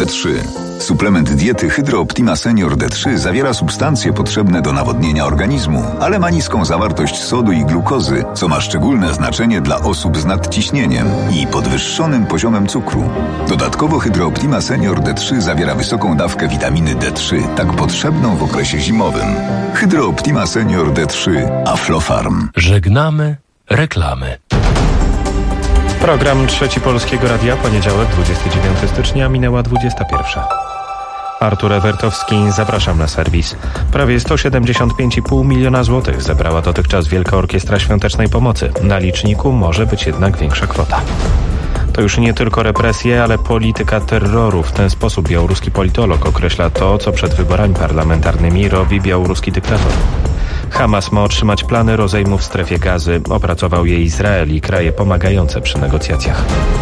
D3. Suplement diety Hydro Optima Senior D3 zawiera substancje potrzebne do nawodnienia organizmu, ale ma niską zawartość sodu i glukozy, co ma szczególne znaczenie dla osób z nadciśnieniem i podwyższonym poziomem cukru. Dodatkowo Hydro Optima Senior D3 zawiera wysoką dawkę witaminy D3, tak potrzebną w okresie zimowym. Hydro Optima Senior D3 Aflofarm. Żegnamy reklamy. Program Trzeci Polskiego Radia, poniedziałek, 29 stycznia, minęła 21. Artur Ewertowski, zapraszam na serwis. Prawie 175,5 miliona złotych zebrała dotychczas Wielka Orkiestra Świątecznej Pomocy. Na liczniku może być jednak większa kwota. To już nie tylko represje, ale polityka terroru. W ten sposób białoruski politolog określa to, co przed wyborami parlamentarnymi robi białoruski dyktator. Hamas ma otrzymać plany rozejmu w strefie Gazy. Opracował je Izrael i kraje pomagające przy negocjacjach.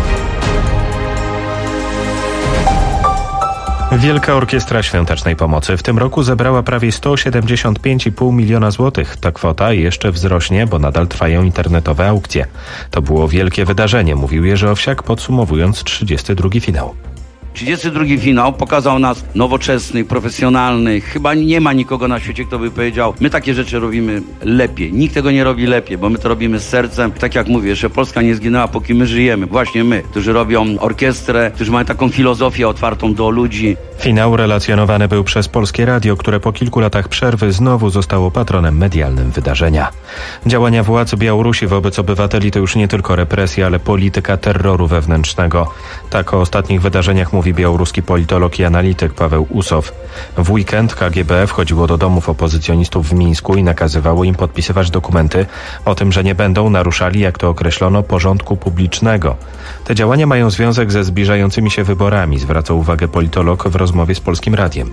Wielka Orkiestra Świątecznej Pomocy w tym roku zebrała prawie 175,5 miliona złotych. Ta kwota jeszcze wzrośnie, bo nadal trwają internetowe aukcje. To było wielkie wydarzenie, mówił Jerzy Owsiak, podsumowując 32. finał. 32 finał pokazał nas nowoczesnych, profesjonalnych. Chyba nie ma nikogo na świecie, kto by powiedział, my takie rzeczy robimy lepiej. Nikt tego nie robi lepiej, bo my to robimy z sercem. Tak jak mówię, że Polska nie zginęła, póki my żyjemy. Właśnie my, którzy robią orkiestrę, którzy mają taką filozofię otwartą do ludzi. Finał relacjonowany był przez Polskie Radio, które po kilku latach przerwy znowu zostało patronem medialnym wydarzenia. Działania władz Białorusi wobec obywateli to już nie tylko represje, ale polityka terroru wewnętrznego. Tak o ostatnich wydarzeniach mówi białoruski politolog i analityk Paweł Usow. W weekend KGB wchodziło do domów opozycjonistów w Mińsku i nakazywało im podpisywać dokumenty o tym, że nie będą naruszali, jak to określono, porządku publicznego. Te działania mają związek ze zbliżającymi się wyborami, zwraca uwagę politolog w rozmowie z Polskim Radiem.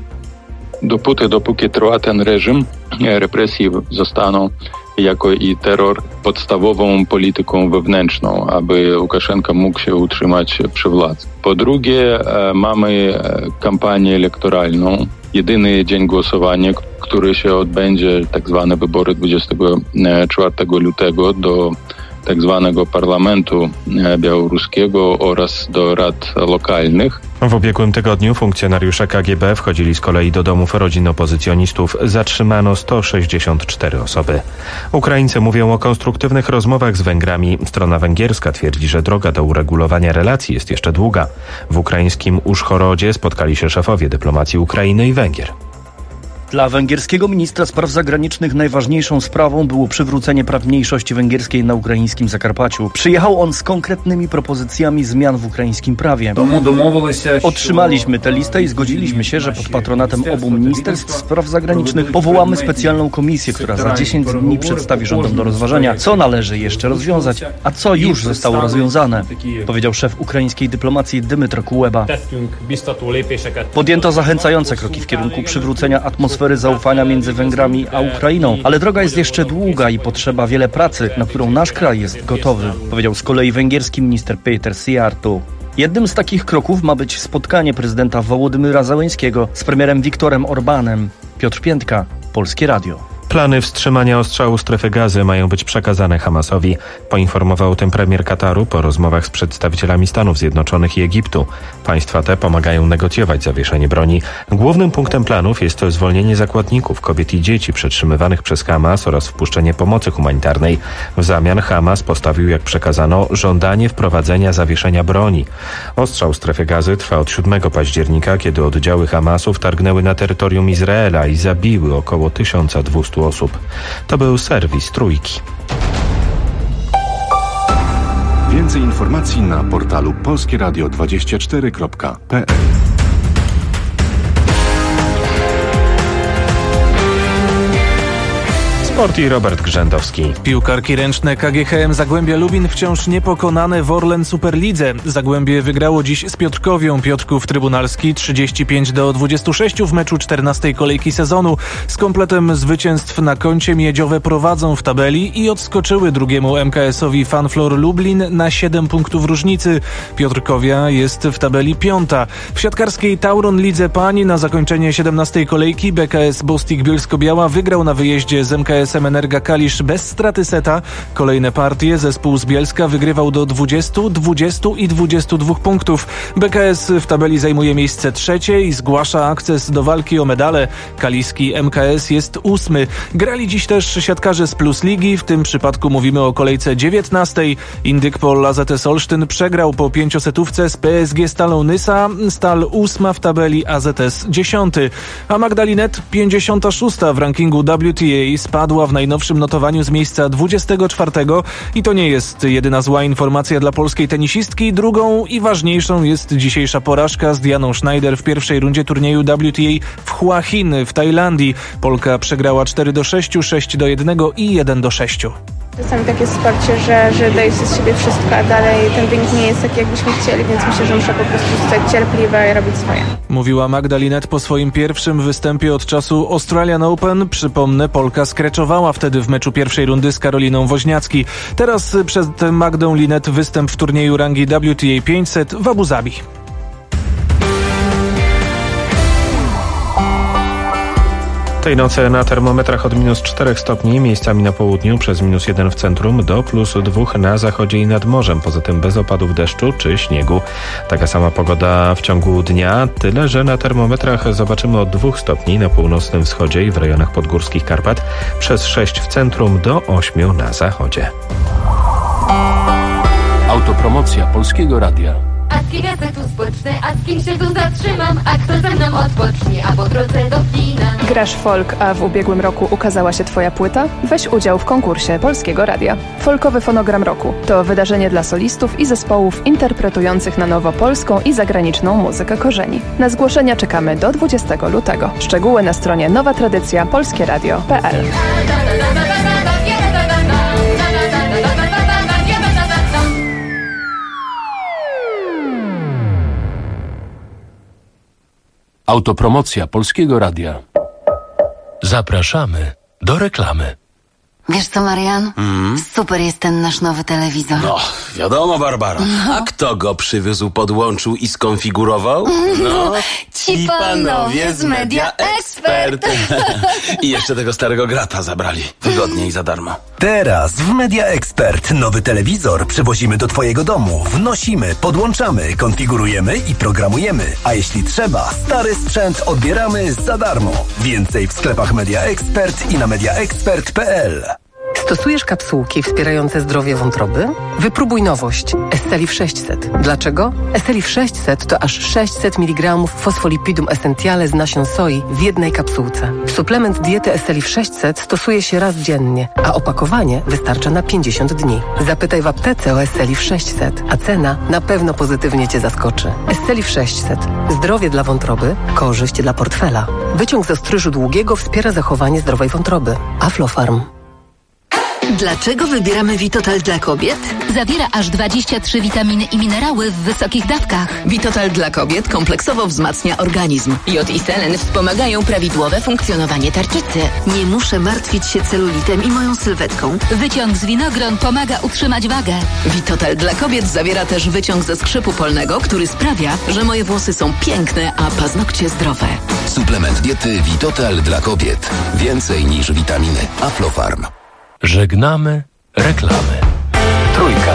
Dopóki trwa ten reżim, represje zostaną jako i terror podstawową polityką wewnętrzną, aby Łukaszenka mógł się utrzymać przy władzy. Po drugie, mamy kampanię elektoralną. Jedyny dzień głosowania, który się odbędzie, tak zwane wybory 24 lutego do tak zwanego parlamentu białoruskiego oraz do rad lokalnych. W ubiegłym tygodniu funkcjonariusze KGB wchodzili z kolei do domów rodzin opozycjonistów. Zatrzymano 164 osoby. Ukraińcy mówią o konstruktywnych rozmowach z Węgrami. Strona węgierska twierdzi, że droga do uregulowania relacji jest jeszcze długa. W ukraińskim Użhorodzie spotkali się szefowie dyplomacji Ukrainy i Węgier. Dla węgierskiego ministra spraw zagranicznych najważniejszą sprawą było przywrócenie praw mniejszości węgierskiej na ukraińskim Zakarpaciu. Przyjechał on z konkretnymi propozycjami zmian w ukraińskim prawie. Otrzymaliśmy tę listę i zgodziliśmy się, że pod patronatem obu ministerstw spraw zagranicznych powołamy specjalną komisję, która za 10 dni przedstawi rządom do rozważenia, co należy jeszcze rozwiązać, a co już zostało rozwiązane, powiedział szef ukraińskiej dyplomacji Dmytro Kuleba. Podjęto zachęcające kroki w kierunku przywrócenia atmosfery zaufania między Węgrami a Ukrainą, ale droga jest jeszcze długa i potrzeba wiele pracy, na którą nasz kraj jest gotowy, powiedział z kolei węgierski minister Péter Szijjártó. Jednym z takich kroków ma być spotkanie prezydenta Wołodymyra Zełenskiego z premierem Viktorem Orbánem. Piotr Piętka, Polskie Radio. Plany wstrzymania ostrzału strefy Gazy mają być przekazane Hamasowi. Poinformował o tym premier Kataru po rozmowach z przedstawicielami Stanów Zjednoczonych i Egiptu. Państwa te pomagają negocjować zawieszenie broni. Głównym punktem planów jest zwolnienie zakładników, kobiet i dzieci przetrzymywanych przez Hamas oraz wpuszczenie pomocy humanitarnej. W zamian Hamas postawił, jak przekazano, żądanie wprowadzenia zawieszenia broni. Ostrzał strefy Gazy trwa od 7 października, kiedy oddziały Hamasu wtargnęły na terytorium Izraela i zabiły około 1200 osób. To był serwis Trójki. Więcej informacji na portalu polskieradio24.pl. Sport i Robert Grzędowski. Piłkarki ręczne KGHM Zagłębia Lubin wciąż niepokonane w Orlen Superlidze. Zagłębie wygrało dziś z Piotrkowią. Piotrków Trybunalski 35-26 w meczu 14. kolejki sezonu. Z kompletem zwycięstw na koncie miedziowe prowadzą w tabeli i odskoczyły drugiemu MKS-owi Fanflor Lublin na 7 punktów różnicy. Piotrkowia jest w tabeli 5. W siatkarskiej Tauron Lidze Pań na zakończenie 17. kolejki BKS Bostik Bielsko-Biała wygrał na wyjeździe z MKS BKS-em Energa Kalisz bez straty seta. Kolejne partie zespół z Bielska wygrywał do 20, 20 i 22 punktów. BKS w tabeli zajmuje miejsce trzecie i zgłasza akces do walki o medale. Kaliski MKS jest 8. Grali dziś też siatkarze z Plus Ligi, w tym przypadku mówimy o kolejce 19. Indykpol AZS Olsztyn przegrał po 5-setówce z PSG Stalą Nysa. Stal 8 w tabeli, AZS 10. A Magdalinet 56 w rankingu WTA spadła w najnowszym notowaniu z miejsca 24. I to nie jest jedyna zła informacja dla polskiej tenisistki. Drugą i ważniejszą jest dzisiejsza porażka z Dianą Schneider w pierwszej rundzie turnieju WTA w Hua Hin w Tajlandii. Polka przegrała 4-6, 6-1 i 1-6. Czasami takie wsparcie, że daje się z siebie wszystko, a dalej ten wynik nie jest taki, jakbyśmy chcieli, więc myślę, że muszę po prostu zostać cierpliwa i robić swoje. Mówiła Magdalinet po swoim pierwszym występie od czasu Australian Open. Przypomnę, Polka skreczowała wtedy w meczu pierwszej rundy z Karoliną Woźniacki. Teraz przed Magdą Linet występ w turnieju rangi WTA 500 w Abu Zabi. Tej nocy na termometrach od -4 stopni, miejscami na południu, przez -1 w centrum, do +2 na zachodzie i nad morzem. Poza tym bez opadów deszczu czy śniegu. Taka sama pogoda w ciągu dnia, tyle że na termometrach zobaczymy od 2 stopni na północnym wschodzie i w rejonach podgórskich Karpat, przez 6 w centrum, do 8 na zachodzie. Autopromocja Polskiego Radia. A z kim ja se tu spocznę, a z kim się tu zatrzymam, a kto ze mną odpocznie, a po drodze do kina. Grasz folk, a w ubiegłym roku ukazała się twoja płyta? Weź udział w konkursie Polskiego Radia. Folkowy fonogram roku to wydarzenie dla solistów i zespołów interpretujących na nowo polską i zagraniczną muzykę korzeni. Na zgłoszenia czekamy do 20 lutego. Szczegóły na stronie nowatradycja.polskieradio.pl. Autopromocja Polskiego Radia. Zapraszamy do reklamy. Wiesz co, Marian? Super jest ten nasz nowy telewizor. No, wiadomo, Barbara. A kto go przywiózł, podłączył i skonfigurował? No, ci panowie z Media Expert. I jeszcze tego starego grata zabrali. Wygodnie i za darmo. Teraz w Media Expert nowy telewizor przywozimy do twojego domu. Wnosimy, podłączamy, konfigurujemy i programujemy. A jeśli trzeba, stary sprzęt odbieramy za darmo. Więcej w sklepach Media Expert i na mediaexpert.pl. Stosujesz kapsułki wspierające zdrowie wątroby? Wypróbuj nowość Esselif 600. Dlaczego? Esselif 600 to aż 600 mg fosfolipidum essentiale z nasion soi w jednej kapsułce. Suplement diety Esselif 600 stosuje się raz dziennie, a opakowanie wystarcza na 50 dni. Zapytaj w aptece o Esselif 600, a cena na pewno pozytywnie Cię zaskoczy. Esselif 600. Zdrowie dla wątroby, korzyść dla portfela. Wyciąg z ostryżu długiego wspiera zachowanie zdrowej wątroby. Aflofarm. Dlaczego wybieramy Vitotal dla kobiet? Zawiera aż 23 witaminy i minerały w wysokich dawkach. Vitotal dla kobiet kompleksowo wzmacnia organizm. Jod i selen wspomagają prawidłowe funkcjonowanie tarczycy. Nie muszę martwić się celulitem i moją sylwetką. Wyciąg z winogron pomaga utrzymać wagę. Vitotal dla kobiet zawiera też wyciąg ze skrzypu polnego, który sprawia, że moje włosy są piękne, a paznokcie zdrowe. Suplement diety Vitotal dla kobiet. Więcej niż witaminy. Aflofarm. Żegnamy reklamy. Trójka.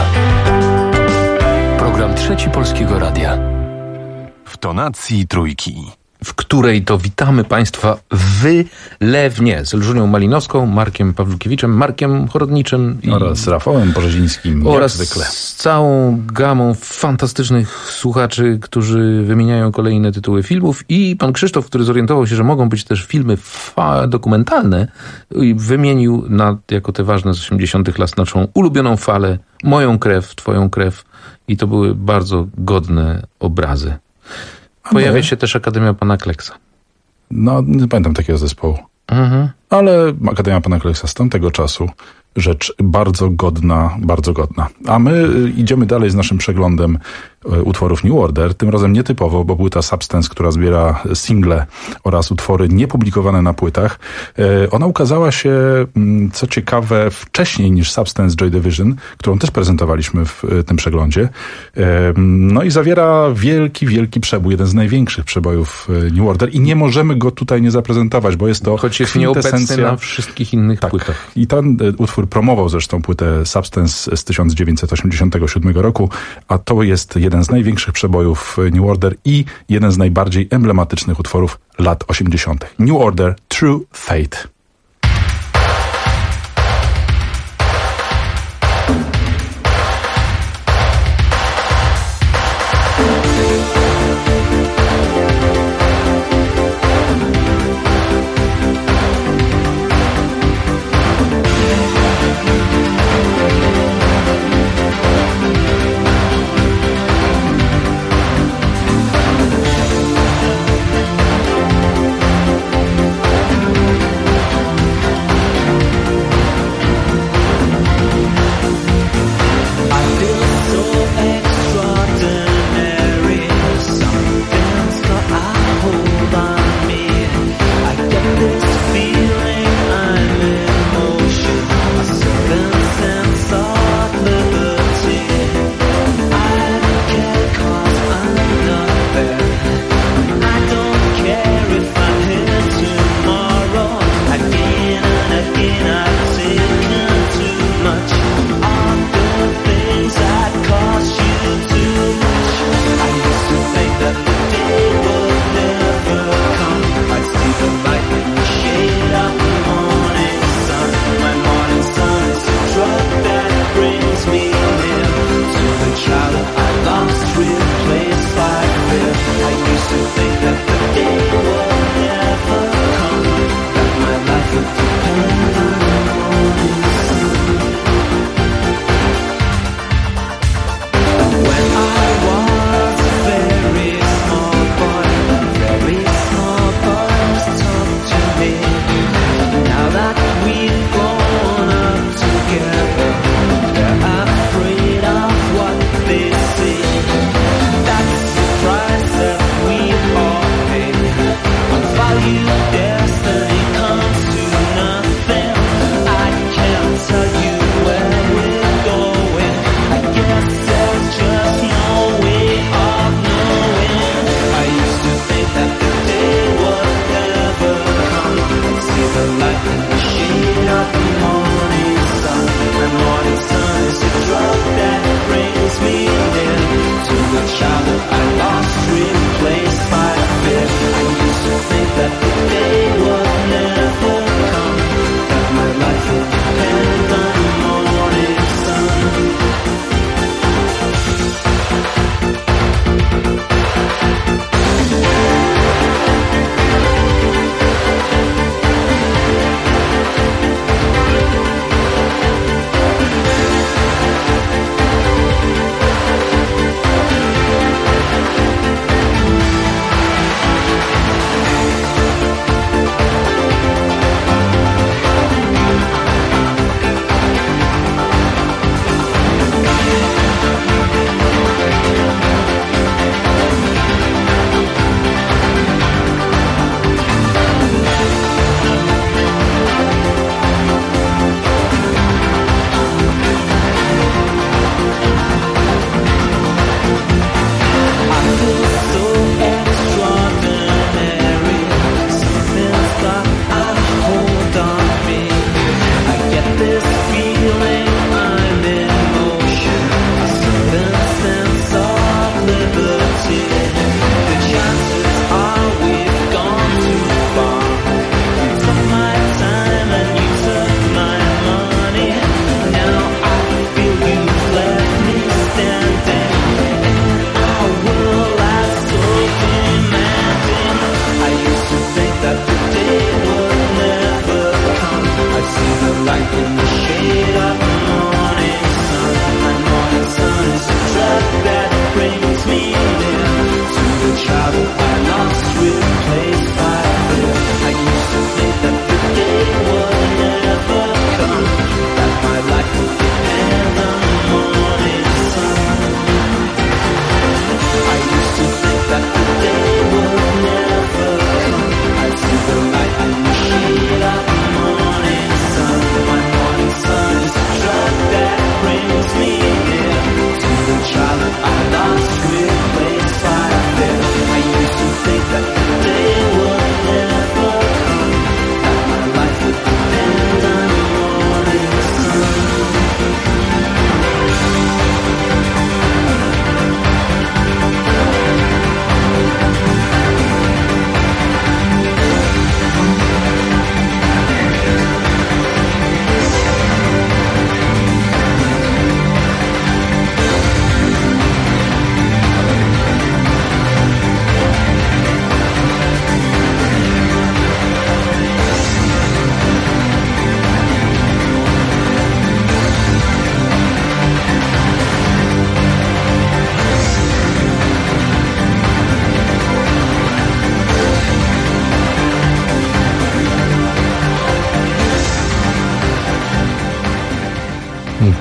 Program Trzeci Polskiego Radia. W tonacji trójki. W której to witamy Państwa wylewnie z Elżunią Malinowską, Markiem Pawłukiewiczem, Markiem Chorodniczym oraz Rafałem Porzezińskim, oraz zwykle. Z całą gamą fantastycznych słuchaczy, którzy wymieniają kolejne tytuły filmów, i pan Krzysztof, który zorientował się, że mogą być też filmy dokumentalne, i wymienił jako te ważne z 80. lat naszą ulubioną falę, Moją krew, Twoją krew, i to były bardzo godne obrazy. Pojawia się też Akademia Pana Kleksa. No, nie pamiętam takiego zespołu. Ale Akademia Pana Kleksa z tamtego czasu, rzecz bardzo godna, bardzo godna. A my idziemy dalej z naszym przeglądem utworów New Order, tym razem nietypowo, bo płyta Substance, która zbiera single oraz utwory niepublikowane na płytach, ona ukazała się, co ciekawe, wcześniej niż Substance Joy Division, którą też prezentowaliśmy w tym przeglądzie. No i zawiera wielki przebój, jeden z największych przebojów New Order i nie możemy go tutaj nie zaprezentować, bo jest to choć jest nieobecny na wszystkich innych płytach. I ten utwór promował zresztą płytę Substance z 1987 roku, a to jest jeden z największych przebojów New Order i jeden z najbardziej emblematycznych utworów lat 80. New Order, True Fate.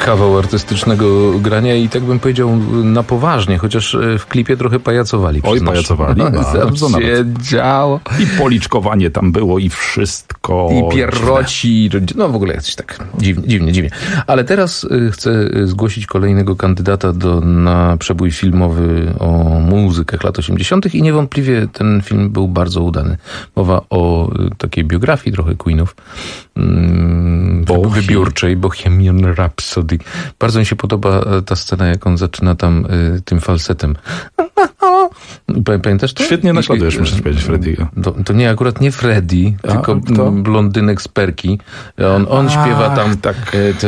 kawał artystycznego grania i tak bym powiedział na poważnie, chociaż w klipie trochę pajacowali. Oj, pajacowali. Bardzo się działo. I policzkowanie tam było i wszystko. I pierroci. No w ogóle jakoś tak dziwnie. Ale teraz chcę zgłosić kolejnego kandydata na przebój filmowy o muzykach lat 80. i niewątpliwie ten film był bardzo udany. Mowa o takiej biografii trochę Queenów. Wybiórczej, Bohemian Rhapsody. Bardzo mi się podoba ta scena, jak on zaczyna tam tym falsetem. Pamiętasz to? Świetnie naśladujesz, muszę powiedzieć, Freddy'ego. To nie, akurat nie Freddy, tylko blondynek z Perki. On śpiewa tam te...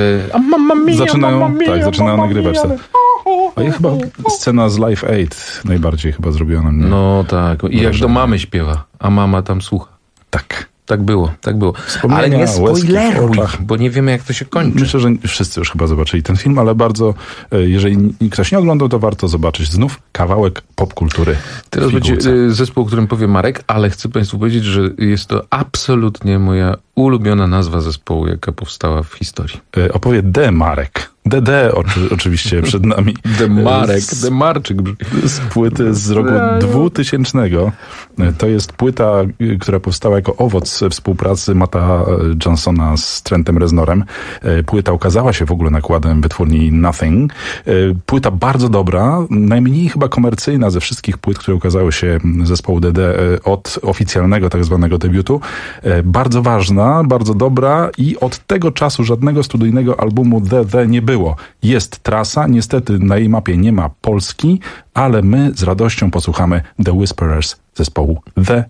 Zaczynają nagrywać to. A ja chyba scena z Live Aid najbardziej chyba zrobiona mnie. No tak. I jak do mamy śpiewa, a mama tam słucha. Tak. Tak było. Ale nie spoileruj, bo nie wiemy, jak to się kończy. Myślę, że wszyscy już chyba zobaczyli ten film, ale bardzo, jeżeli ktoś nie oglądał, to warto zobaczyć. Znów kawałek popkultury. Teraz będzie zespół, o którym powie Marek, ale chcę Państwu powiedzieć, że jest to absolutnie moja ulubiona nazwa zespołu, jaka powstała w historii. Opowie Marek. DD oczywiście przed nami. Demarczyk. Z płyty z roku 2000. To jest płyta, która powstała jako owoc współpracy Matta Johnsona z Trentem Reznorem. Płyta ukazała się w ogóle nakładem wytwórni Nothing. Płyta bardzo dobra, najmniej chyba komercyjna ze wszystkich płyt, które ukazały się zespołu DD od oficjalnego tak zwanego debiutu. Bardzo ważna, bardzo dobra i od tego czasu żadnego studyjnego albumu DD nie było. Jest trasa, niestety na jej mapie nie ma Polski, ale my z radością posłuchamy The Whisperers zespołu The.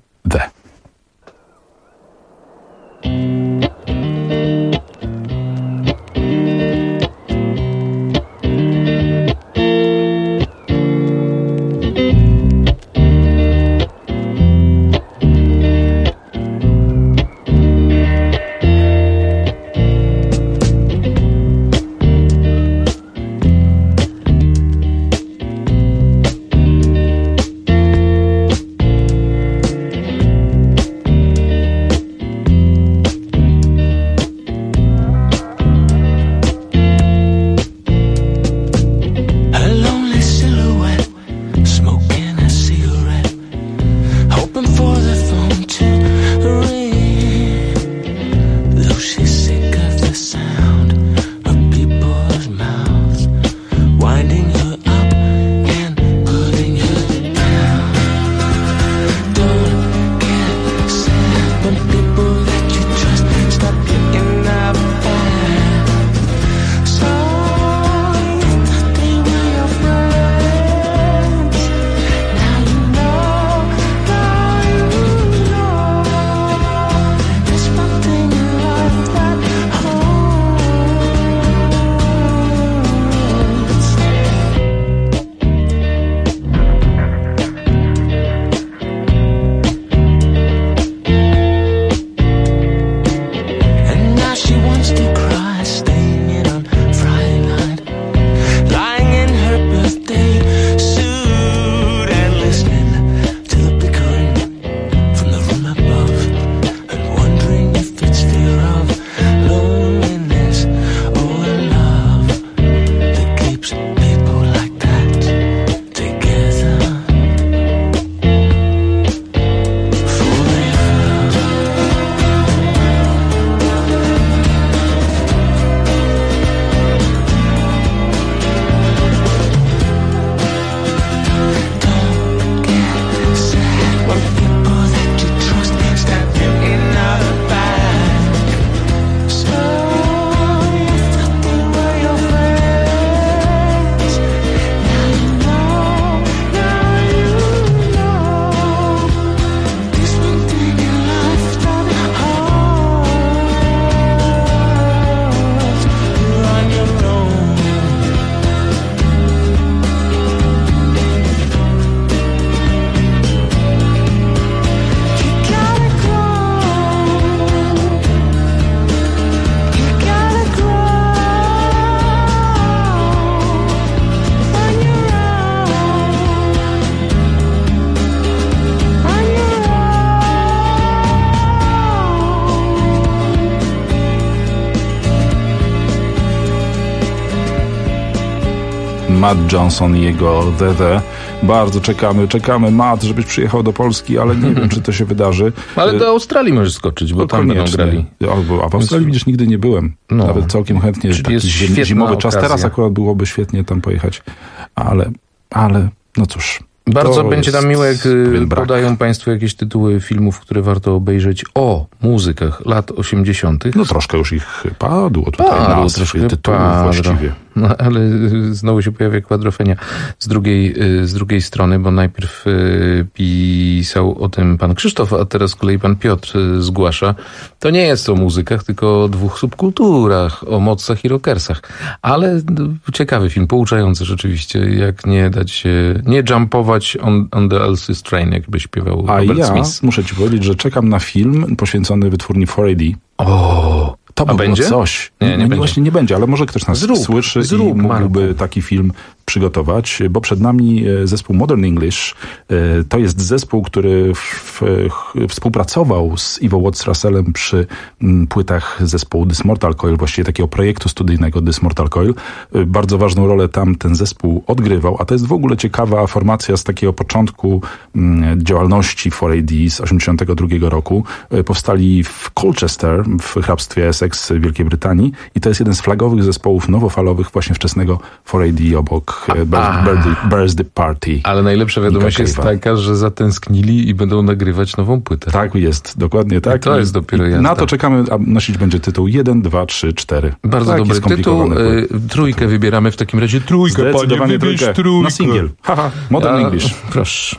Matt Johnson i jego The. Bardzo czekamy, Matt, żebyś przyjechał do Polski, ale nie wiem, czy to się wydarzy. Ale do Australii możesz skoczyć, bo tam będą grali. A w Australii widzisz, nigdy nie byłem. Nawet całkiem chętnie. Taki zimowy czas. Teraz akurat byłoby świetnie tam pojechać. Ale no cóż. Bardzo będzie nam miłe, jak podają Państwo jakieś tytuły filmów, które warto obejrzeć o muzykach lat 80. No troszkę już ich padło tutaj nazwy tytułów właściwie. No, ale znowu się pojawia kwadrofenia z drugiej strony, bo najpierw pisał o tym pan Krzysztof, a teraz z kolei pan Piotr zgłasza. To nie jest o muzykach, tylko o dwóch subkulturach, o modsach i rockersach. Ale ciekawy film, pouczający rzeczywiście, jak nie dać się, nie jumpować on the Elsie's Train, jakby śpiewał Robert Smith. Muszę ci powiedzieć, że czekam na film poświęcony wytwórni 4AD. To by było coś. Nie będzie. Właśnie nie będzie, ale może ktoś nas słyszy i mógłby taki film przygotować, bo przed nami zespół Modern English. To jest zespół, który współpracował z Ivo Watts Russellem przy płytach zespołu This Mortal Coil, właściwie takiego projektu studyjnego This Mortal Coil. Bardzo ważną rolę tam ten zespół odgrywał, a to jest w ogóle ciekawa formacja z takiego początku działalności 4AD z 1982 roku. Powstali w Colchester, w hrabstwie Essex w Wielkiej Brytanii i to jest jeden z flagowych zespołów nowofalowych właśnie wczesnego 4AD obok Birthday Party. Ale najlepsza wiadomość jest taka, że zatęsknili i będą nagrywać nową płytę. Tak jest, dokładnie tak. I to jest dopiero jazda. Na to czekamy, a nosić będzie tytuł 1, 2, 3, 4. Bardzo dobry tytuł. Trójkę wybieramy w takim razie. Trójkę, panie, wybierz trójkę. Na singiel. Modern English. Proszę.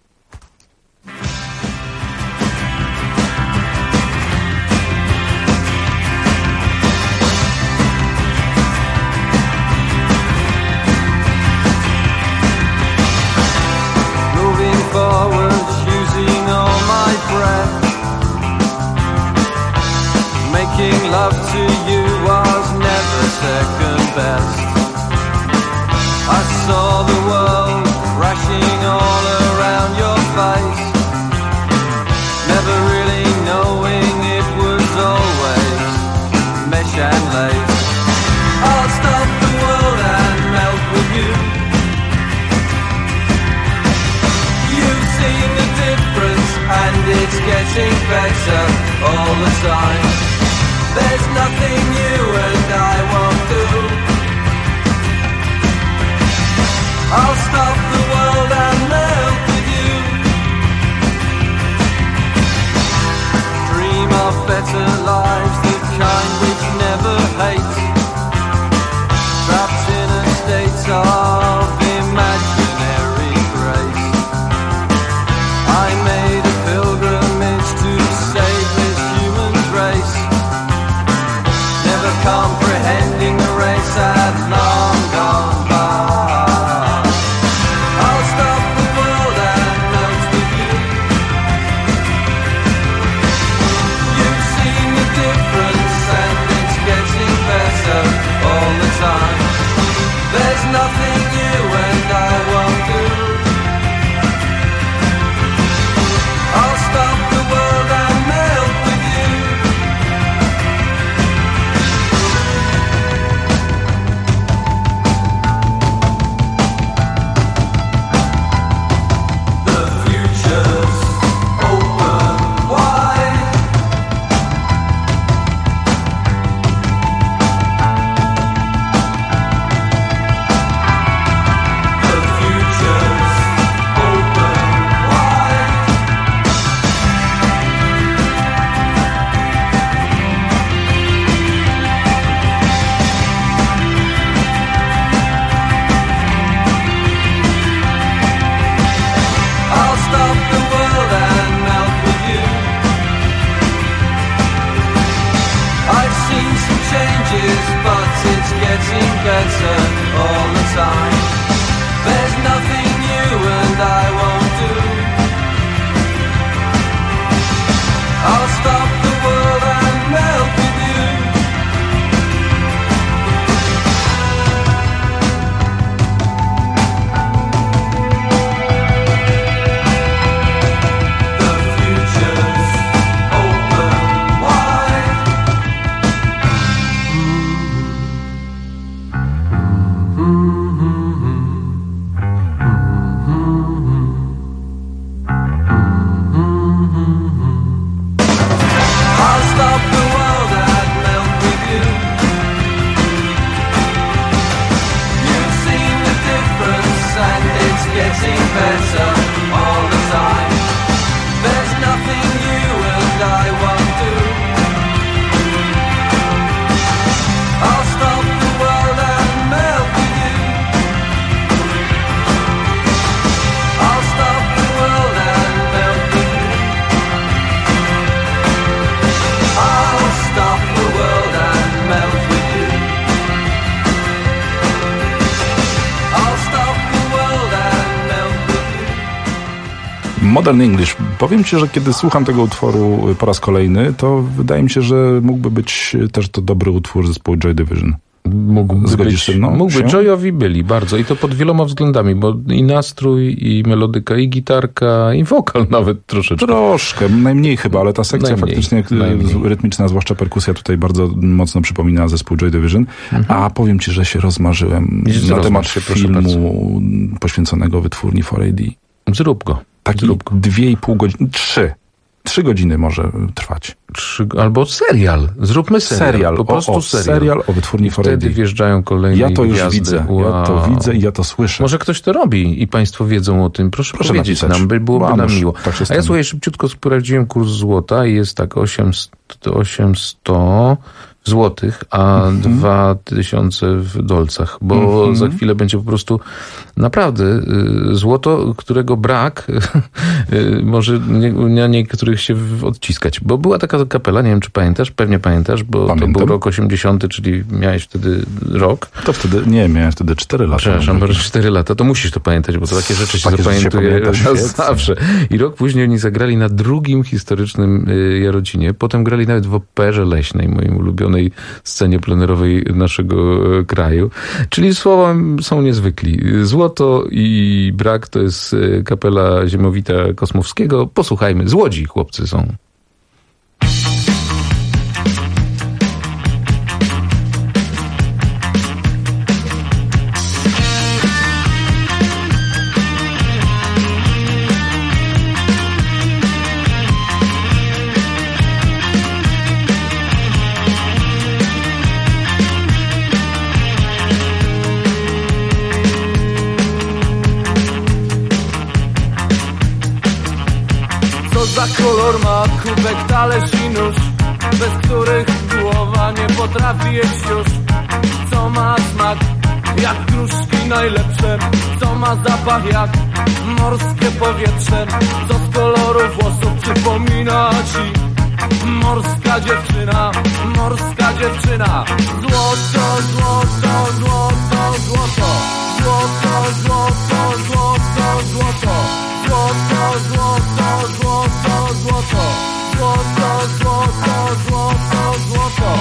Making love to you was never second best. I saw the world crashing all around your face, never really knowing it was always mesh and lace. I'll stop the world and melt with you. You've seen the difference and it's getting better all the time. There's nothing you and I won't do. Modern English. Powiem ci, że kiedy słucham tego utworu po raz kolejny, to wydaje mi się, że mógłby być też to dobry utwór zespołu Joy Division. Mógłby Joyowi byli bardzo i to pod wieloma względami, bo i nastrój, i melodyka, i gitarka, i wokal nawet troszeczkę. Troszkę, najmniej chyba, ale ta sekcja faktycznie rytmiczna, zwłaszcza perkusja tutaj bardzo mocno przypomina zespół Joy Division. A powiem ci, że się rozmarzyłem na temat filmu poświęconego wytwórni 4AD. Zrób go. Taki 2,5 godziny, 3 godziny może trwać. Albo serial. Zróbmy serial. Po prostu serial o wytwórni 4AD. Wtedy wjeżdżają kolejne Ja to już gwiazdy. widzę. Wow. Ja to widzę i ja to słyszę. Może ktoś to robi i państwo wiedzą o tym. Proszę powiedzieć napisać. nam, byłoby nam miło. Tak A ja słuchaj, szybciutko sprawdziłem kurs złota i jest tak 800 złotych, a 2000 w dolcach, bo za chwilę będzie po prostu naprawdę złoto, którego brak może na niektórych się odciskać. Bo była taka kapela, nie wiem czy pamiętasz, pewnie pamiętasz, bo to był rok 80, czyli miałeś wtedy rok. To wtedy, miałem wtedy 4 lata. Przepraszam, 4 lata, to musisz to pamiętać, bo to takie rzeczy się zapamiętuje zawsze. I rok później oni zagrali na drugim historycznym Jarocinie, potem grali nawet w Operze Leśnej, moim ulubionej scenie plenerowej naszego kraju. Czyli słowem są niezwykli. Złoto i brak to jest kapela Ziemowita Kosmowskiego. Posłuchajmy. Z Łodzi chłopcy są. Kolor ma kubek, talerz i nóż, bez których głowa nie potrafi jeść już. Co ma smak, jak gruszki najlepsze, co ma zapach jak morskie powietrze, co z koloru włosów przypomina ci morska dziewczyna, morska dziewczyna. Złoto, złoto, złoto, złoto, złoto, złoto, złoto, złoto. Złoto, złoto, złoto, złoto, złoto, złoto, złoto, złoto.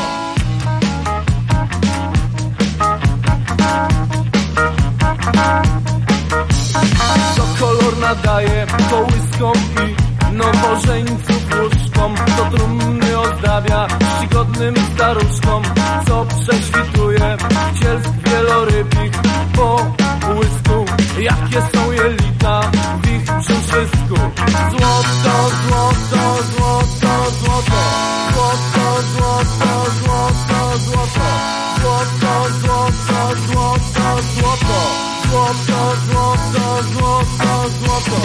Co kolor nadaje kołyskom i nowożeńców łóżkom, co trumny ozdabia czcigodnym staruszkom, co prześwituje cielsk wielorybich po łysku, jakie są jelita w ich brzuszysku. Złoto, złoto, złoto, złoto, złoto, złoto, złoto, złoto, złoto, złoto, złoto, złoto, złoto, złoto, złoto, złoto.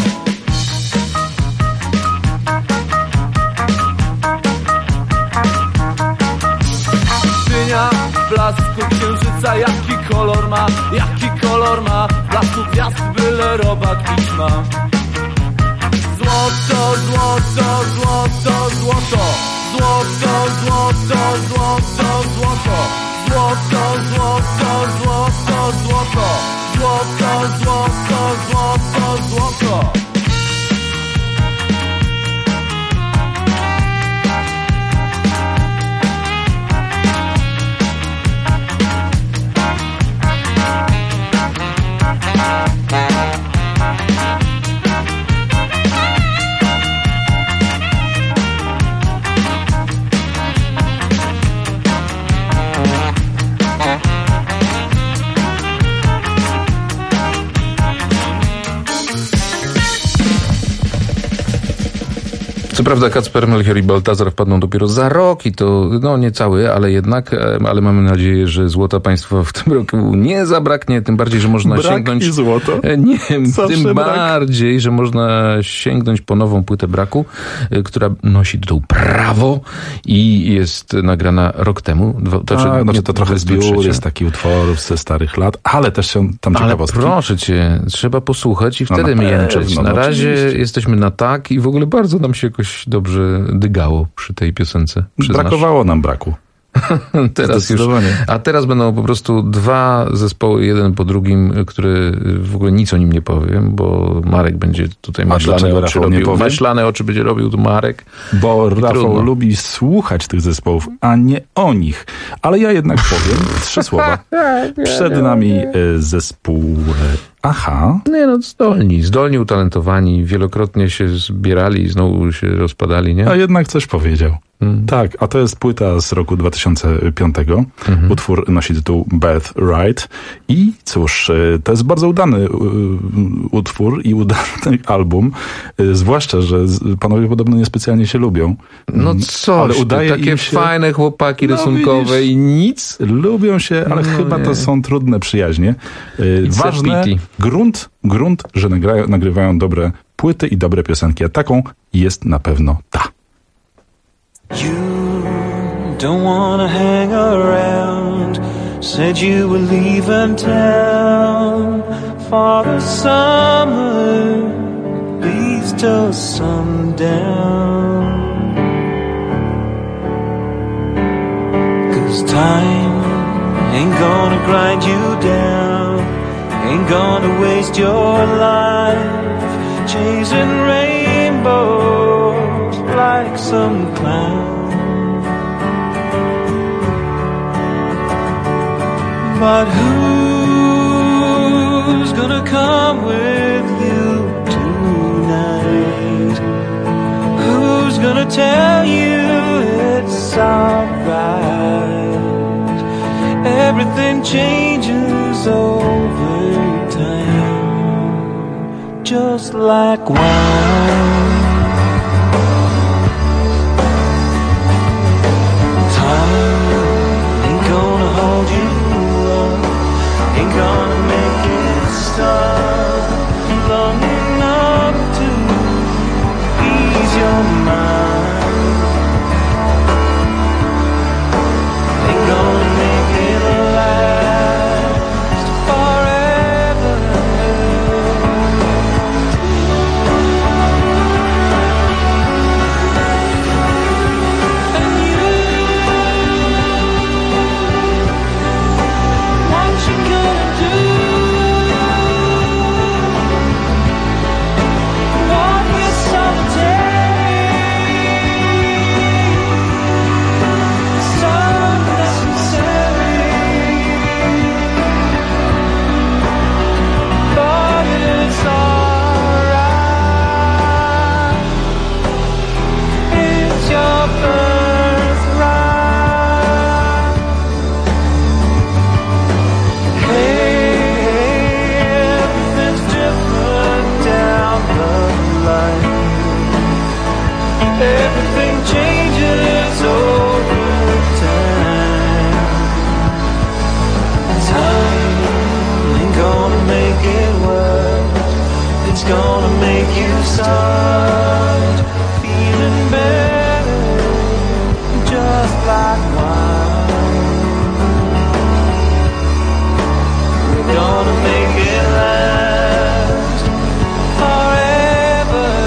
Dynia w blasku księżyca, jaki kolor ma, jaki kolor ma, w blasku gwiazd byle robak iść ma. Złoto, złoto, złoto, złoto, złoto, złoto, złoto, złoto, złoto, złoto, złoto, złoto, złoto, złoto, złoto, złoto. Co prawda Kacper, Melchior i Baltazar wpadną dopiero za rok i to, no nie cały, ale jednak, ale mamy nadzieję, że złota państwa w tym roku nie zabraknie, tym bardziej, że można sięgnąć... i złoto? Nie, tym bardziej, że można sięgnąć po nową płytę Braku, która nosi tytuł Prawo i jest nagrana rok temu. To trochę zbiór, jest taki utworów ze starych lat, ale też są tam ciekawostki. Ale proszę cię, trzeba posłuchać i wtedy jęczeć. Na razie jesteśmy na tak i w ogóle bardzo nam się jakoś dobrze dygało przy tej piosence. Brakowało nam Braku. A teraz będą po prostu dwa zespoły, jeden po drugim, które w ogóle nic o nim nie powiem, bo Marek będzie tutaj maślane oczy robił. Maślane oczy będzie robił tu Marek. Bo Rafał lubi słuchać tych zespołów, a nie o nich. Ale ja jednak powiem 3 słowa. Przed nami zespół Aha. Nie no, zdolni, utalentowani, wielokrotnie się zbierali i znowu się rozpadali, nie? A jednak coś powiedział. Tak, a to jest płyta z roku 2005. Utwór nosi tytuł Birthright. I cóż, to jest bardzo udany utwór i udany album. Zwłaszcza, że panowie podobno niespecjalnie się lubią. No coś, ale udaje takie się... fajne chłopaki rysunkowe i nic. Lubią się, ale chyba to są trudne przyjaźnie. Ważne, grunt, że nagrywają dobre płyty i dobre piosenki, a taką jest na pewno ta. You don't wanna hang around. Said you were leaving town for the summer. Leaves till sundown. 'Cause time ain't gonna grind you down. Ain't gonna waste your life chasing rainbows like some clown. But who's gonna come with you tonight? Who's gonna tell you it's alright? Everything changes over time, just like wine. Gonna make it stop long enough to ease your mind. Ain't gonna make it last forever. And you, what you gonna everything changes over time. Time ain't gonna make it worse. It's gonna make you start feeling better, just like wine. We're gonna make it last forever.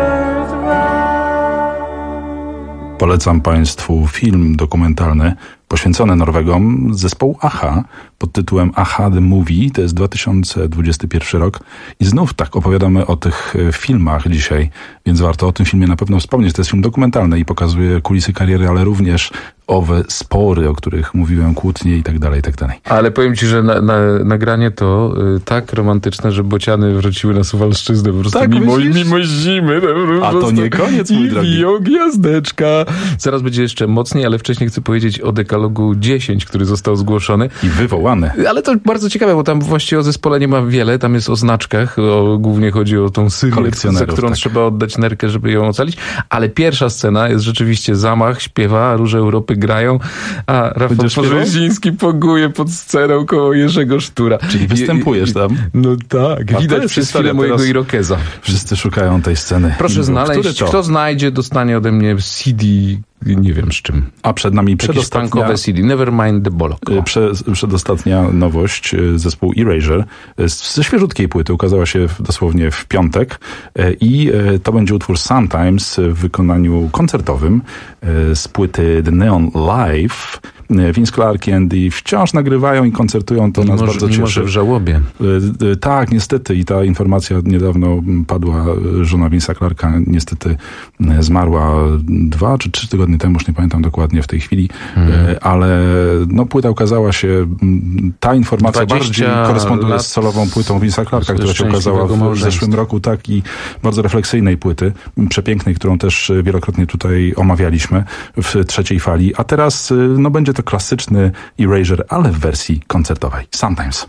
Polecam Państwu film dokumentalny poświęcone Norwegom, zespołu a-ha pod tytułem a-ha The Movie. To jest 2021 rok i znów tak opowiadamy o tych filmach dzisiaj, więc warto o tym filmie na pewno wspomnieć. To jest film dokumentalny i pokazuje kulisy kariery, ale również owe spory, o których mówiłem, kłótnie i tak dalej, i tak dalej. Ale powiem ci, że nagranie to tak romantyczne, że bociany wróciły na Suwalszczyznę po prostu tak, mimo zimy. A to nie koniec, mój drogi. I biją gwiazdeczka. Zaraz będzie jeszcze mocniej, ale wcześniej chcę powiedzieć o Dekalogu 10, który został zgłoszony. I wywołany. Ale to bardzo ciekawe, bo tam właściwie o zespole nie ma wiele. Tam jest o znaczkach. Głównie chodzi o tą Syrię, za którą trzeba oddać nerkę, żeby ją ocalić. Ale pierwsza scena jest rzeczywiście zamach, śpiewa, Róże Europy grają, a Rafał Porzeziński poguje pod sceną koło Jerzego Sztura. Czyli występujesz tam? No tak, widać przez chwilę mojego irokeza. Wszyscy szukają tej sceny. Proszę znaleźć, kto znajdzie, dostanie ode mnie CD, nie wiem z czym. A przed nami przedostatnia CD, Nevermind the Bollock. Przedostatnia nowość, zespół Erasure ze świeżutkiej płyty, ukazała się dosłownie w piątek i to będzie utwór Sometimes w wykonaniu koncertowym z płyty The Neon Live. Vince Clarke i Andy wciąż nagrywają i koncertują, to nas bardzo cieszy. Może w żałobie. Tak, niestety i ta informacja niedawno padła, żona Vince'a Clarke'a niestety zmarła 2 czy 3 tygodnie temu, już nie pamiętam dokładnie w tej chwili, ale no płyta ukazała się, ta informacja bardziej koresponduje z solową płytą Vince'a Clarke'a, która się ukazała w zeszłym roku, tak, i bardzo refleksyjnej płyty, przepięknej, którą też wielokrotnie tutaj omawialiśmy w trzeciej fali, a teraz no będzie to klasyczny Erasure, ale w wersji koncertowej. Sometimes.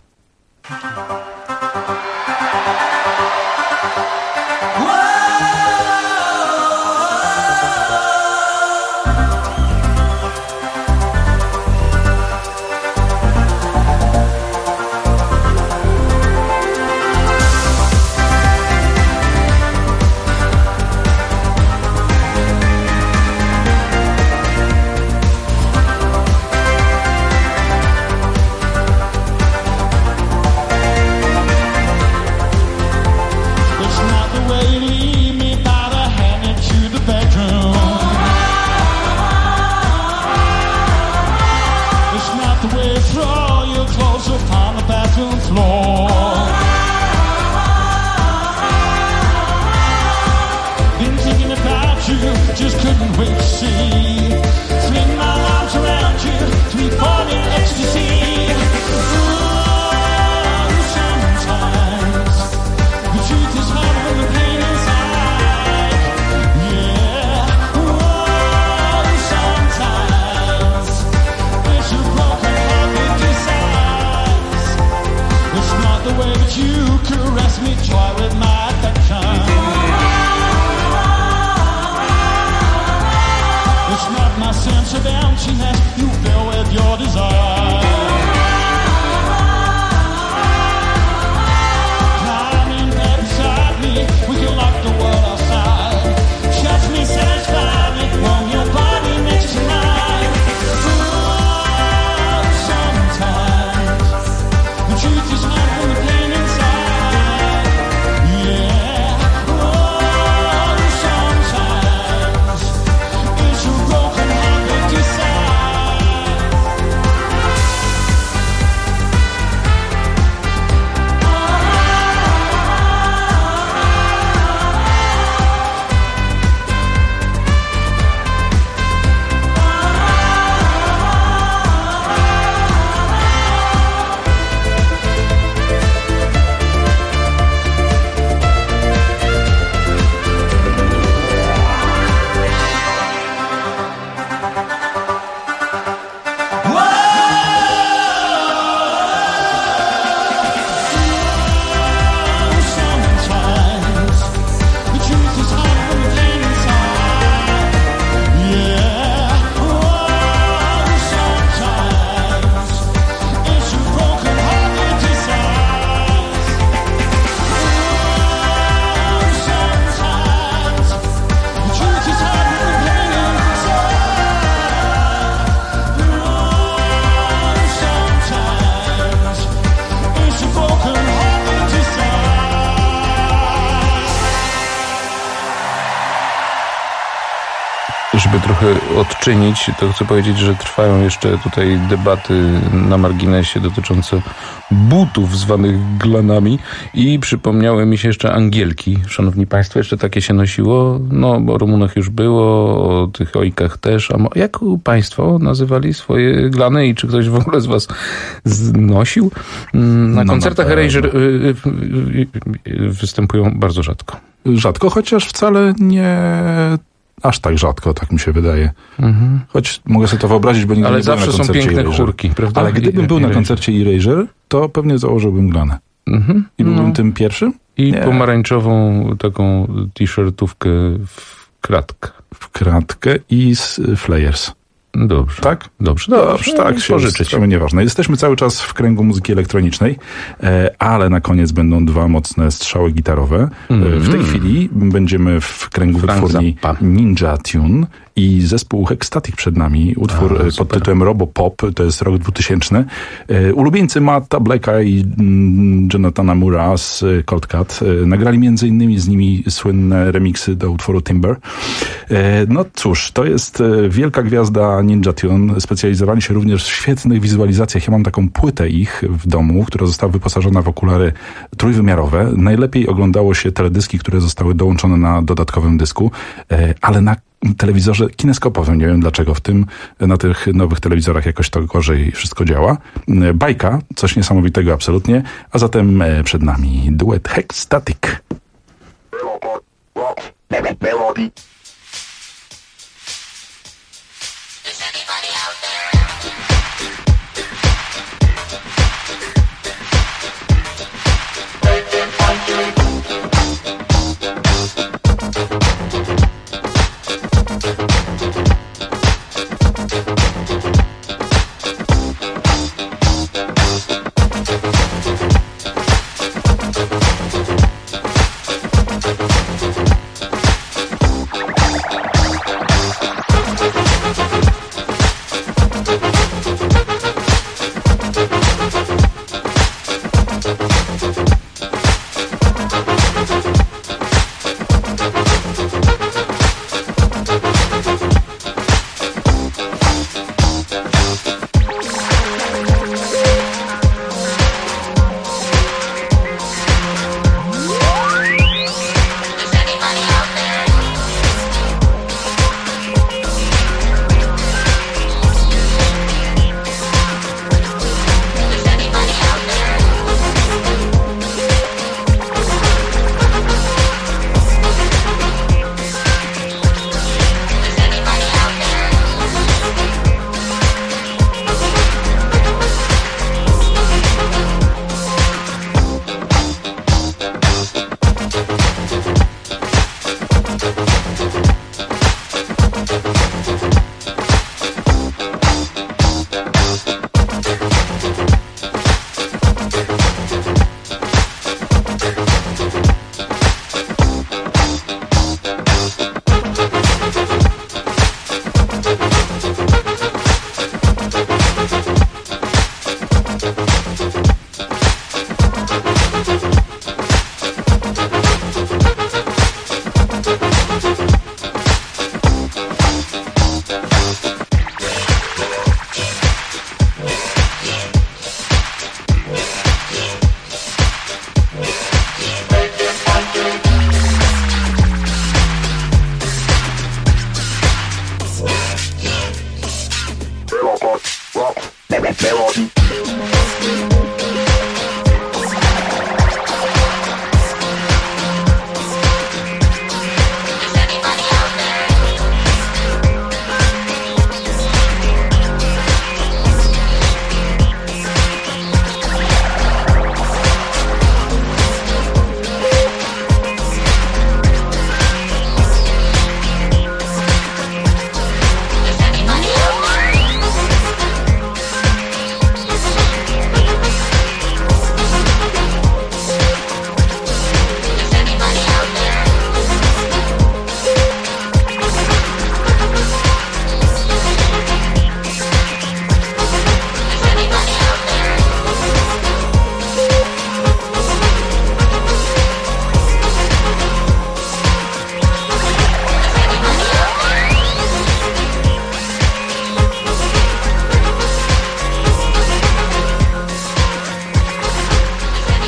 trochę odczynić, to chcę powiedzieć, że trwają jeszcze tutaj debaty na marginesie dotyczące butów zwanych glanami i przypomniały mi się jeszcze angielki. Szanowni Państwo, jeszcze takie się nosiło? No, bo o Rumunach już było, o tych ojkach też. A jak Państwo nazywali swoje glany i czy ktoś w ogóle z Was nosił? Na koncertach Erasure występują bardzo rzadko. Rzadko, chociaż wcale nie aż tak rzadko, tak mi się wydaje. Choć mogę sobie to wyobrazić, bo nigdy nie byłem na koncercie są piękne Erasure. chórki, prawda? Ale gdybym był na koncercie Erasure, to pewnie założyłbym glanę. I byłbym tym pierwszym? I pomarańczową taką t-shirtówkę w kratkę. W kratkę i z Flayers. Dobrze. Tak? Dobrze, tak się pożyczyć. Nieważne. Jesteśmy cały czas w kręgu muzyki elektronicznej, ale na koniec będą dwa mocne strzały gitarowe. W tej chwili będziemy w kręgu wytwórni Ninja Tune i zespół Hexstatic przed nami. Utwór pod tytułem Robopop, to jest rok 2000. Ulubieńcy Matta Blacka i Jonathana Mura z Cold Cut nagrali między innymi z nimi słynne remiksy do utworu Timber. No cóż, to jest wielka gwiazda Ninja Tune. Specjalizowali się również w świetnych wizualizacjach. Ja mam taką płytę ich w domu, która została wyposażona w okulary trójwymiarowe. Najlepiej oglądało się teledyski, które zostały dołączone na dodatkowym dysku, ale na telewizorze kineskopowym. Nie wiem dlaczego na tych nowych telewizorach jakoś to gorzej wszystko działa. Bajka, coś niesamowitego absolutnie. A zatem przed nami duet Hexstatic.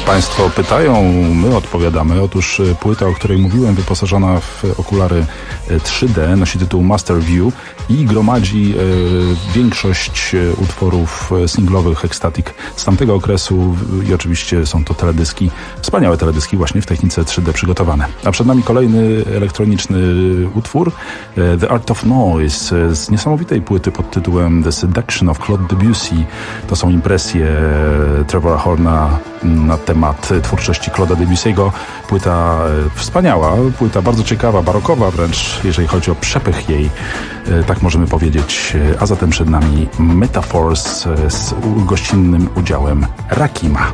Państwo pytają, my odpowiadamy. Otóż płyta, o której mówiłem, wyposażona w okulary 3D, nosi tytuł Master View i gromadzi większość utworów singlowych Ecstatic z tamtego okresu i oczywiście są to teledyski, wspaniałe teledyski właśnie w technice 3D przygotowane. A przed nami kolejny elektroniczny utwór, The Art of Noise, z niesamowitej płyty pod tytułem The Seduction of Claude Debussy. To są impresje Trevora Horna na temat twórczości Claude'a Debussy'ego. Płyta wspaniała, płyta bardzo ciekawa, barokowa wręcz, jeżeli chodzi o przepych jej, tak możemy powiedzieć. A zatem przed nami Metaphors z gościnnym udziałem Rakima.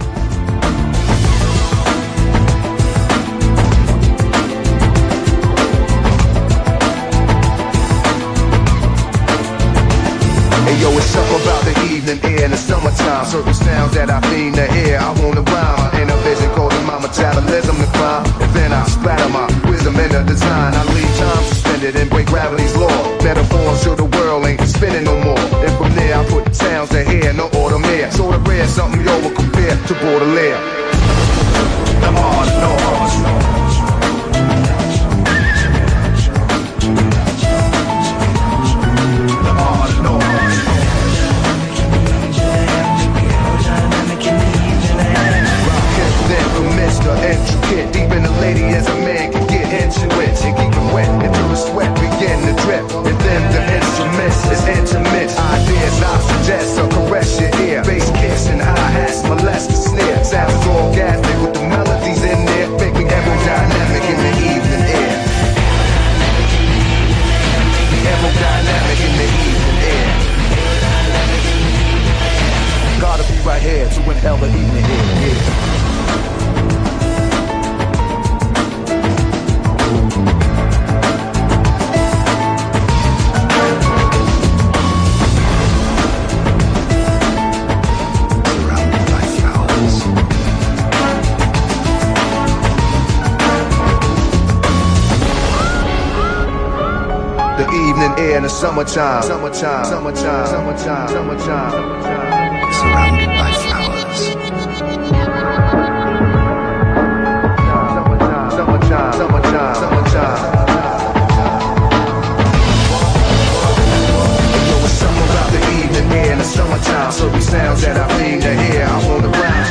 Yo, it's something about the evening air in the summertime. Certain sounds that I fiend to hear. I wanna rhyme. In a vision called my metabolism to climb. And then I splatter my wisdom in the design. I leave time suspended and break gravity's law. Metaphors so the world ain't spinning no more. And from there I put sounds to hear, no order mere. Sort of rare, something yo will compare to Baudelaire. The art of noise. Intricate, deep in the lady as a man can get into it and keep it wet until the sweat begin to drip. And then the instruments is intimate. Ideas I suggest or caress your ear. Bass kicks and hi-hats molest the snare. Sounds orgasmic with the melodies in there. Make me aerodynamic in the evening air. Aerodynamic in the evening air. Gotta be right here to inhale the evening air. Yeah. Evening air in the summertime. Summertime. Summertime. Summertime. Summertime. Surrounded by flowers. Summertime. Summertime. Summertime. Summertime. Yo, it's something about the evening air in the summertime. Certain sounds that I fiend to hear. I wanna rhyme.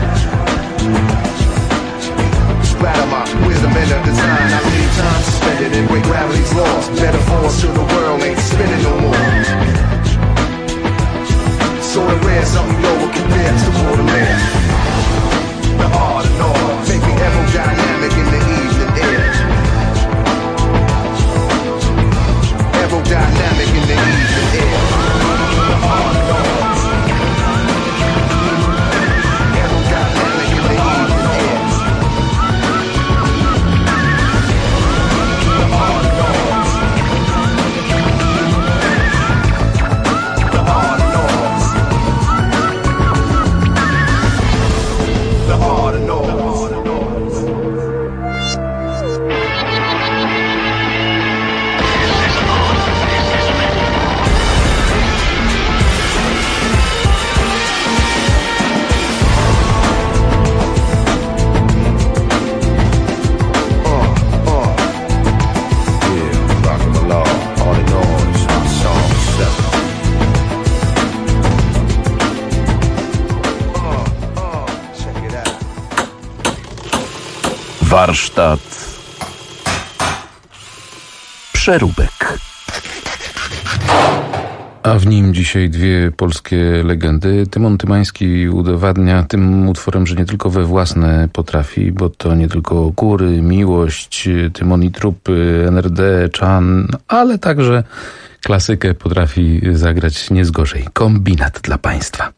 Splatter my wisdom in the design. I leave time suspended and break gravity's laws. Metaphors to the world ain't spinning no more. So it rare, something yo will compare to Baudelaire. The art of noise, make me aerodynamic in the evening air. Aerodynamic in the evening air. The art of noise. Aerodynamic in the evening air. The art of noise. The art of noise. The art of noise. Warsztat przeróbek. A w nim dzisiaj dwie polskie legendy. Tymon Tymański udowadnia tym utworem, że nie tylko we własne potrafi, bo to nie tylko Góry, Miłość, Tymon i Trupy, NRD, Czan, ale także klasykę potrafi zagrać nie z gorzej. Kombinat dla państwa.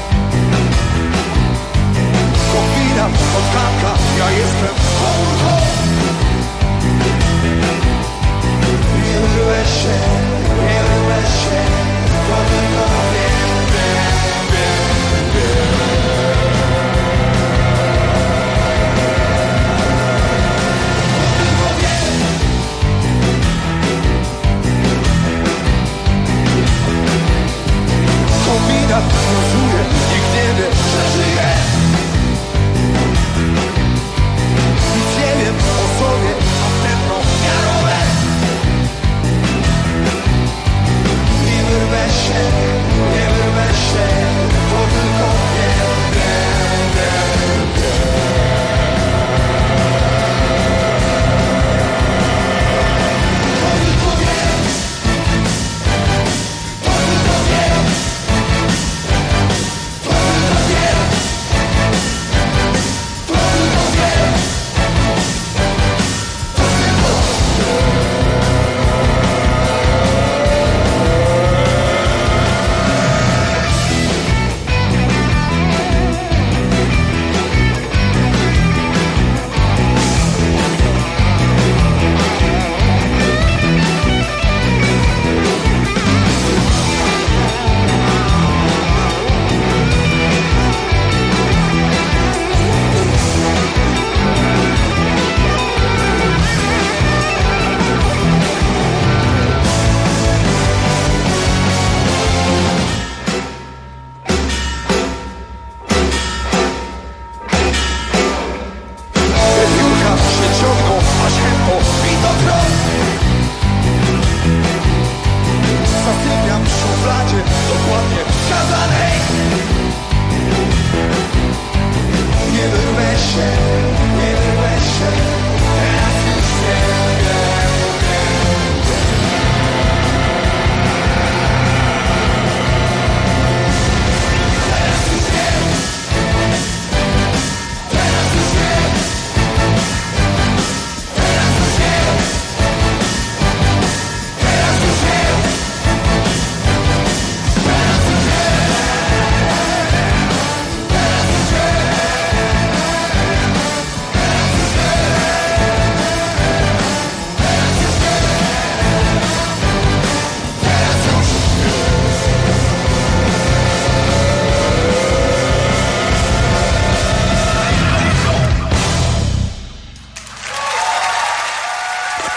Kombinat od Kaka, ja jestem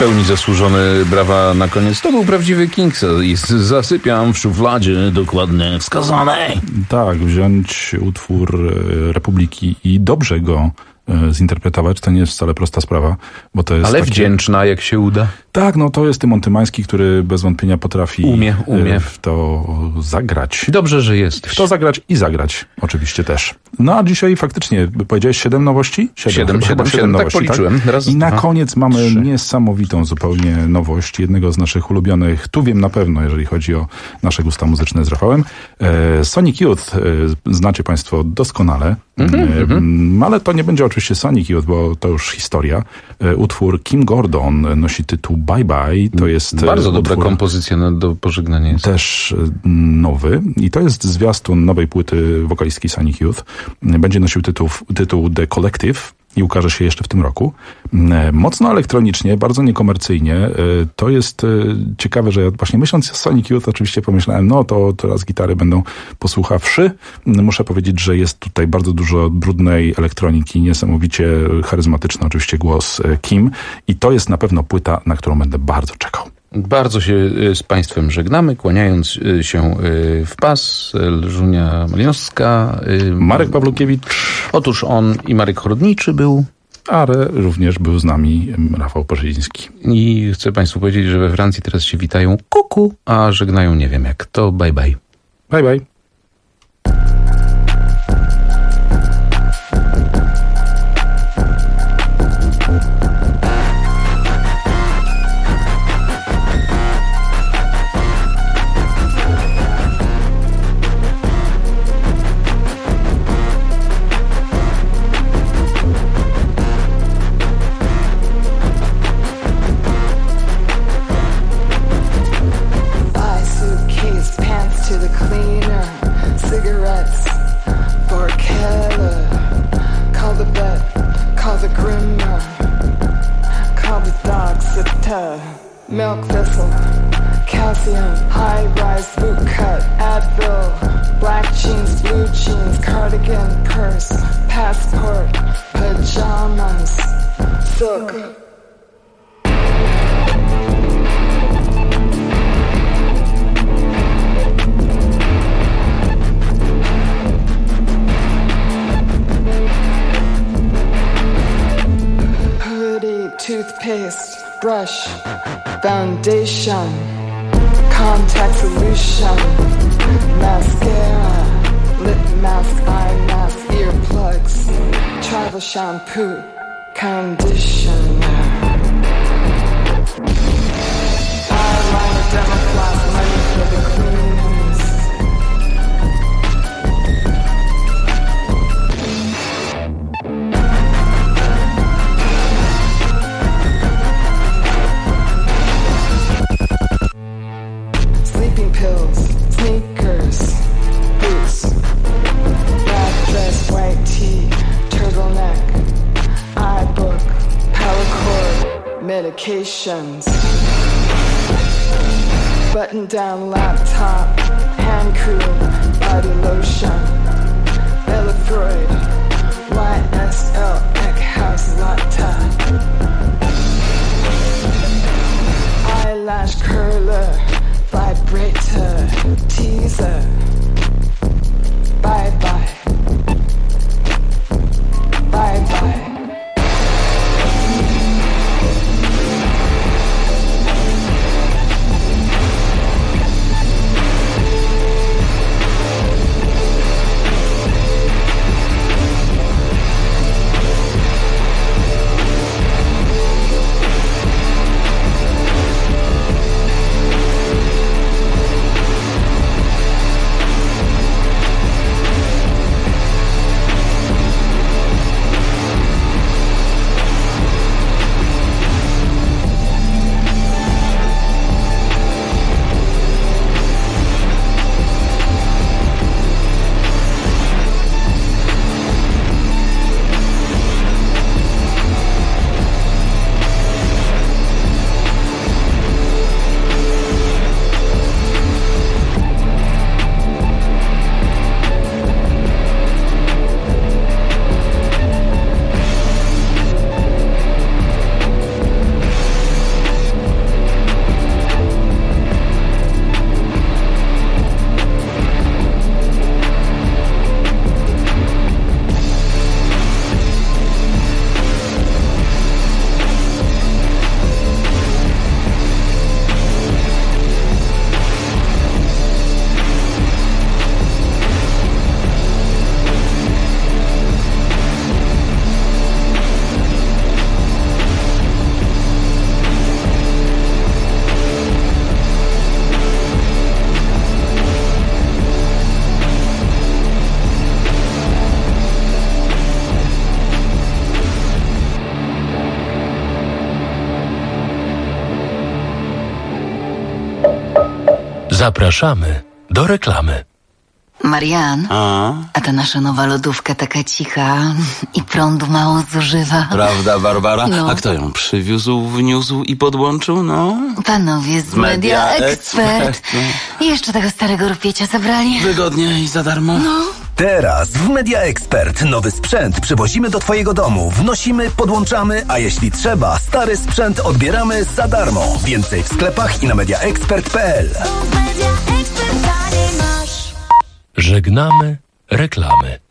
pełni zasłużone brawa na koniec. To był prawdziwy King Size. Zasypiam w szufladzie dokładnie wskazanej. Tak, wziąć utwór Republiki i dobrze go zinterpretować, to nie jest wcale prosta sprawa, bo to jest ale wdzięczna, jak się uda. Tak, no to jest Tymon Tymański, który bez wątpienia potrafi umie w to zagrać. Dobrze, że jest. W to zagrać i zagrać oczywiście też. No a dzisiaj faktycznie, powiedziałeś 7 nowości? 7 nowości, tak policzyłem. Tak? Raz, I na dwa, koniec mamy 3. niesamowitą zupełnie nowość, jednego z naszych ulubionych, tu wiem na pewno, jeżeli chodzi o nasze gusta muzyczne z Rafałem. Sonic Youth znacie Państwo doskonale, ale to nie będzie oczywiście Sonic Youth, bo to już historia. Utwór Kim Gordon nosi tytuł Bye Bye. To jest bardzo dobra kompozycja do pożegnania. Jest. Też nowy. I to jest zwiastun nowej płyty wokalistki Sonic Youth. Będzie nosił tytuł The Collective i ukaże się jeszcze w tym roku. Mocno elektronicznie, bardzo niekomercyjnie. To jest ciekawe, że ja właśnie myśląc o Sonic Youth oczywiście pomyślałem, no to teraz gitary będą posłuchawszy. Muszę powiedzieć, że jest tutaj bardzo dużo brudnej elektroniki, niesamowicie charyzmatyczny oczywiście głos Kim i to jest na pewno płyta, na którą będę bardzo czekał. Bardzo się z Państwem żegnamy, kłaniając się w pas. Elżunia Malinowska. Marek Pawlukiewicz. Otóż on i Marek Chrodniczy był. Ale również był z nami Rafał Poszyński. I chcę Państwu powiedzieć, że we Francji teraz się witają kuku, a żegnają nie wiem jak. To bye bye. Bye bye. Milk thistle, calcium, high-rise boot cut, Advil, black jeans, blue jeans, cardigan, purse, passport, pajamas, silk. Hoodie, toothpaste, brush, foundation, contact solution, mascara, lip mask, eye mask, earplugs, travel shampoo, conditioner, eyeliner, demo floss, money for the cleaners. Sleeping pills, sneakers, boots, black dress, white tee, turtleneck, iBook, power cord, medications, button down laptop, hand cream, body lotion, Elefroid, YSL, Eckhouse Latte, eyelash curler, vibrator, teaser, bye bye, bye bye. Zapraszamy do reklamy. Marian, a ta nasza nowa lodówka taka cicha i prądu mało zużywa. Prawda, Barbara? No. A kto ją przywiózł, wniósł i podłączył? No. Panowie z Media Expert. I jeszcze tego starego rupiecia zabrali. Wygodnie i za darmo. No. Teraz w Media Expert nowy sprzęt przywozimy do twojego domu. Wnosimy, podłączamy, a jeśli trzeba, stary sprzęt odbieramy za darmo. Więcej w sklepach i na mediaexpert.pl. Żegnamy reklamy.